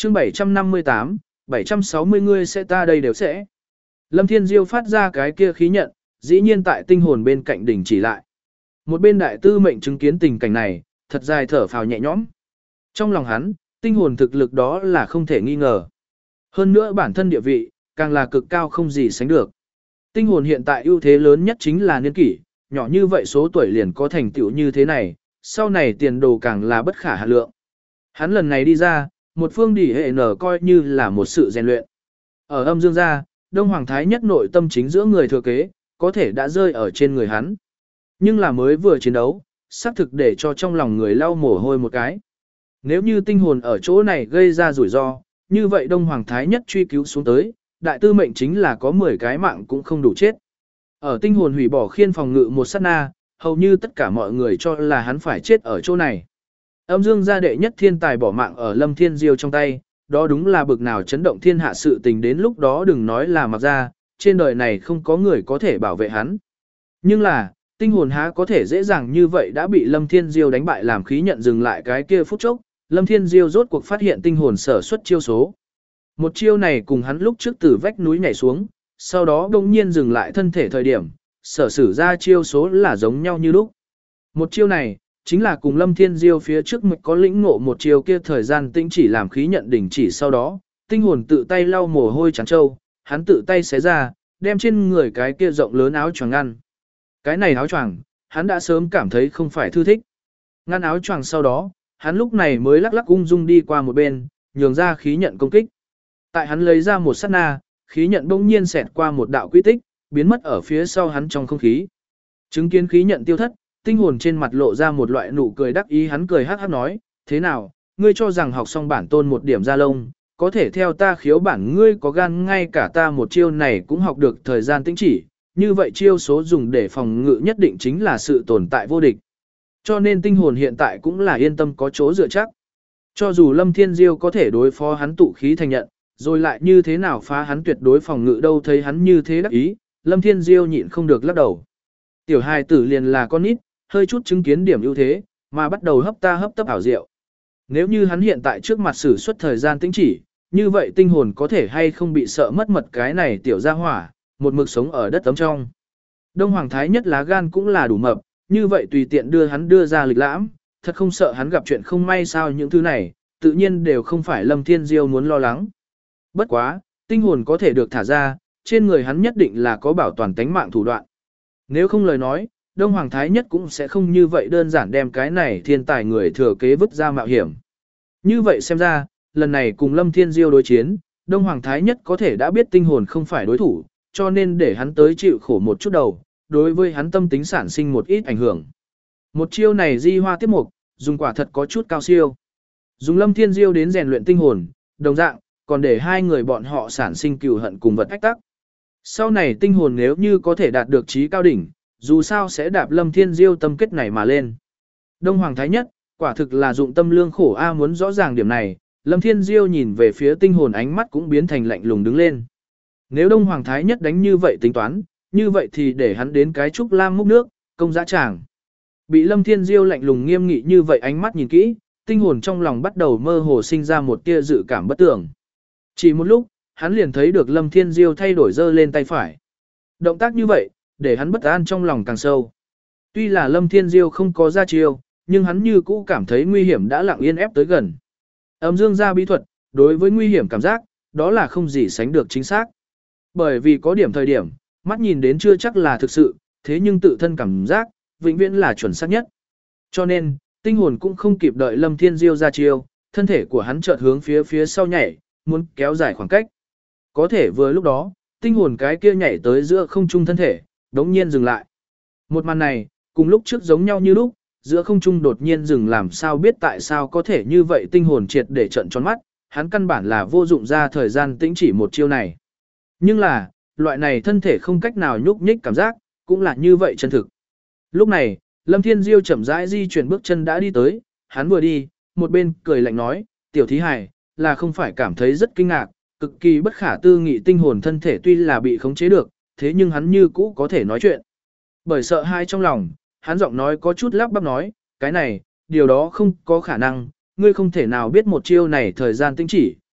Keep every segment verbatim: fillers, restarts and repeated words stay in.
chương bảy trăm năm mươi tám, bảy trăm sáu mươi ngươi sẽ ta đây đều sẽ. Lâm Thiên Diêu phát ra cái kia khí nhận, dĩ nhiên tại tinh hồn bên cạnh đỉnh chỉ lại. Một bên đại tư mệnh chứng kiến tình cảnh này, thật dài thở phào nhẹ nhõm. Trong lòng hắn, tinh hồn thực lực đó là không thể nghi ngờ. Hơn nữa bản thân địa vị, càng là cực cao không gì sánh được. Tinh hồn hiện tại ưu thế lớn nhất chính là niên kỷ, nhỏ như vậy số tuổi liền có thành tựu như thế này, sau này tiền đồ càng là bất khả hạn lượng. Hắn lần này đi ra, một phương đỉ hệ nở coi như là một sự rèn luyện. Ở âm dương gia, Đông Hoàng Thái nhất nội tâm chính giữa người thừa kế, có thể đã rơi ở trên người hắn. Nhưng là mới vừa chiến đấu, xác thực để cho trong lòng người lau mồ hôi một cái. Nếu như tinh hồn ở chỗ này gây ra rủi ro, như vậy Đông Hoàng Thái nhất truy cứu xuống tới, đại tư mệnh chính là có mười cái mạng cũng không đủ chết. Ở tinh hồn hủy bỏ khiên phòng ngự một sát na, hầu như tất cả mọi người cho là hắn phải chết ở chỗ này. Âm dương gia đệ nhất thiên tài bỏ mạng ở Lâm Thiên Diêu trong tay, đó đúng là bực nào chấn động thiên hạ sự tình, đến lúc đó đừng nói là mặc ra, trên đời này không có người có thể bảo vệ hắn. Nhưng là, tinh hồn há có thể dễ dàng như vậy đã bị Lâm Thiên Diêu đánh bại làm khí nhận dừng lại cái kia phút chốc, Lâm Thiên Diêu rốt cuộc phát hiện tinh hồn sở xuất chiêu số. Một chiêu này cùng hắn lúc trước từ vách núi nhảy xuống, sau đó đông nhiên dừng lại thân thể thời điểm, sở sử ra chiêu số là giống nhau như lúc. Một chiêu này, chính là cùng Lâm Thiên Diêu phía trước mực có lĩnh ngộ một chiêu kia thời gian tinh chỉ làm khí nhận đỉnh chỉ sau đó, tinh hồn tự tay lau mồ hôi trắng trâu, hắn tự tay xé ra, đem trên người cái kia rộng lớn áo choàng ngăn. Cái này áo choàng, hắn đã sớm cảm thấy không phải thư thích. Ngăn áo choàng sau đó, hắn lúc này mới lắc lắc ung dung đi qua một bên, nhường ra khí nhận công kích. Tại hắn lấy ra một sát na, khí nhận bỗng nhiên xẹt qua một đạo quy tích, biến mất ở phía sau hắn trong không khí. Chứng kiến khí nhận tiêu thất, tinh hồn trên mặt lộ ra một loại nụ cười đắc ý, hắn cười hắc hắc nói, thế nào, ngươi cho rằng học xong bản tôn một điểm ra lông, có thể theo ta khiếu bản, ngươi có gan ngay cả ta một chiêu này cũng học được thời gian tĩnh chỉ, như vậy chiêu số dùng để phòng ngự nhất định chính là sự tồn tại vô địch. Cho nên tinh hồn hiện tại cũng là yên tâm có chỗ dựa chắc. Cho dù Lâm Thiên Diêu có thể đối phó hắn tụ khí thành nhận, rồi lại như thế nào phá hắn tuyệt đối phòng ngự đâu, thấy hắn như thế đắc ý, Lâm Thiên Diêu nhịn không được lắc đầu. Tiểu hài tử liền là con nít, hơi chút chứng kiến điểm ưu thế, mà bắt đầu hấp ta hấp tấp ảo diệu. Nếu như hắn hiện tại trước mặt sử xuất thời gian tĩnh chỉ, như vậy tinh hồn có thể hay không bị sợ mất mật cái này tiểu gia hỏa, một mực sống ở đất tấm trong. Đông Hoàng Thái nhất lá gan cũng là đủ mập, như vậy tùy tiện đưa hắn đưa ra lịch lãm, thật không sợ hắn gặp chuyện không may sao, những thứ này, tự nhiên đều không phải Lâm Thiên Diêu muốn lo lắng. Bất quá, tinh hồn có thể được thả ra, trên người hắn nhất định là có bảo toàn tánh mạng thủ đoạn. Nếu không lời nói, Đông Hoàng Thái nhất cũng sẽ không như vậy đơn giản đem cái này thiên tài người thừa kế vứt ra mạo hiểm. Như vậy xem ra, lần này cùng Lâm Thiên Diêu đối chiến, Đông Hoàng Thái nhất có thể đã biết tinh hồn không phải đối thủ, cho nên để hắn tới chịu khổ một chút đầu, đối với hắn tâm tính sản sinh một ít ảnh hưởng. Một chiêu này di hoa tiếp mục, dùng quả thật có chút cao siêu. Dùng Lâm Thiên Diêu đến rèn luyện tinh hồn, đồng dạng, còn để hai người bọn họ sản sinh cừu hận cùng vật ách tắc. Sau này tinh hồn nếu như có thể đạt được trí cao đỉnh, dù sao sẽ đạp Lâm Thiên Diêu tâm kết này mà lên. Đông Hoàng Thái nhất, quả thực là dụng tâm lương khổ a, muốn rõ ràng điểm này, Lâm Thiên Diêu nhìn về phía tinh hồn ánh mắt cũng biến thành lạnh lùng đứng lên. Nếu Đông Hoàng Thái nhất đánh như vậy tính toán, như vậy thì để hắn đến cái trúc lam múc nước, công dã tràng. Bị Lâm Thiên Diêu lạnh lùng nghiêm nghị như vậy ánh mắt nhìn kỹ, tinh hồn trong lòng bắt đầu mơ hồ sinh ra một tia dự cảm bất tưởng. Chỉ một lúc, hắn liền thấy được Lâm Thiên Diêu thay đổi giơ lên tay phải. Động tác như vậy, để hắn bất an trong lòng càng sâu. Tuy là Lâm Thiên Diêu không có ra chiêu, nhưng hắn như cũ cảm thấy nguy hiểm đã lặng yên ép tới gần. Âm dương gia bí thuật, đối với nguy hiểm cảm giác, đó là không gì sánh được chính xác. Bởi vì có điểm thời điểm, mắt nhìn đến chưa chắc là thực sự, thế nhưng tự thân cảm giác, vĩnh viễn là chuẩn xác nhất. Cho nên, tinh hồn cũng không kịp đợi Lâm Thiên Diêu ra chiêu, thân thể của hắn chợt hướng phía phía sau nhảy, muốn kéo dài khoảng cách. Có thể vừa lúc đó, tinh hồn cái kia nhảy tới giữa không trung thân thể, đống nhiên dừng lại. Một màn này, cùng lúc trước giống nhau như lúc, giữa không trung đột nhiên dừng, làm sao biết tại sao có thể như vậy, tinh hồn triệt để trận tròn mắt, hắn căn bản là vô dụng ra thời gian tĩnh chỉ một chiêu này. Nhưng là, loại này thân thể không cách nào nhúc nhích cảm giác, cũng là như vậy chân thực. Lúc này, Lâm Thiên Diêu chậm rãi di chuyển bước chân đã đi tới, hắn vừa đi, một bên cười lạnh nói, tiểu thí hài, là không phải cảm thấy rất kinh ngạc, cực kỳ bất khả tư nghị, tinh hồn thân thể tuy là bị khống chế được, thế nhưng hắn như cũ có thể nói chuyện. Bởi sợ hãi trong lòng, hắn giọng nói có chút lắp bắp nói, cái này, điều đó không có khả năng, ngươi không thể nào biết một chiêu này thời gian tinh chỉ,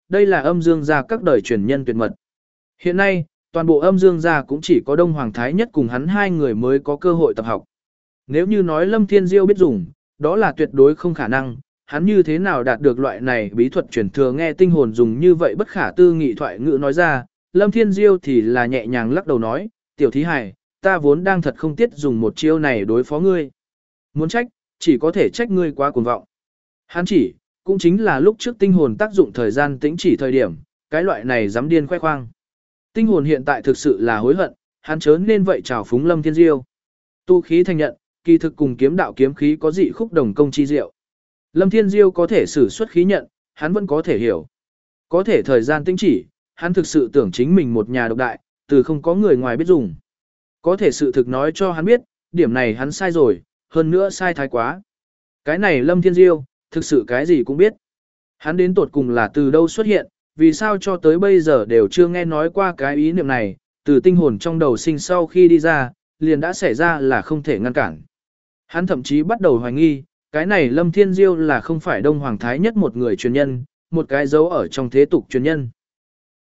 đây là âm dương gia các đời truyền nhân tuyệt mật. Hiện nay, toàn bộ âm dương gia cũng chỉ có Đông Hoàng Thái Nhất cùng hắn hai người mới có cơ hội tập học. Nếu như nói Lâm Thiên Diêu biết dùng, đó là tuyệt đối không khả năng, hắn như thế nào đạt được loại này bí thuật truyền thừa nghe tinh hồn dùng như vậy bất khả tư nghị thoại ngữ nói ra, Lâm Thiên Diêu thì là nhẹ nhàng lắc đầu nói, tiểu thí hài, ta vốn đang thật không tiết dùng một chiêu này đối phó ngươi. Muốn trách, chỉ có thể trách ngươi quá cuồng vọng. Hắn chỉ, cũng chính là lúc trước tinh hồn tác dụng thời gian tĩnh chỉ thời điểm, cái loại này dám điên khoe khoang. Tinh hồn hiện tại thực sự là hối hận, hắn chớ nên vậy trào phúng Lâm Thiên Diêu. Tu khí thành nhận, kỳ thực cùng kiếm đạo kiếm khí có dị khúc đồng công chi diệu. Lâm Thiên Diêu có thể sử xuất khí nhận, hắn vẫn có thể hiểu. Có thể thời gian tĩnh chỉ, hắn thực sự tưởng chính mình một nhà độc đại, từ không có người ngoài biết dùng. Có thể sự thực nói cho hắn biết, điểm này hắn sai rồi, hơn nữa sai thái quá. Cái này Lâm Thiên Diêu, thực sự cái gì cũng biết. Hắn đến tột cùng là từ đâu xuất hiện, vì sao cho tới bây giờ đều chưa nghe nói qua cái ý niệm này, từ tinh hồn trong đầu sinh sau khi đi ra, liền đã xảy ra là không thể ngăn cản. Hắn thậm chí bắt đầu hoài nghi, cái này Lâm Thiên Diêu là không phải Đông Hoàng Thái Nhất một người truyền nhân, một cái dấu ở trong thế tục truyền nhân.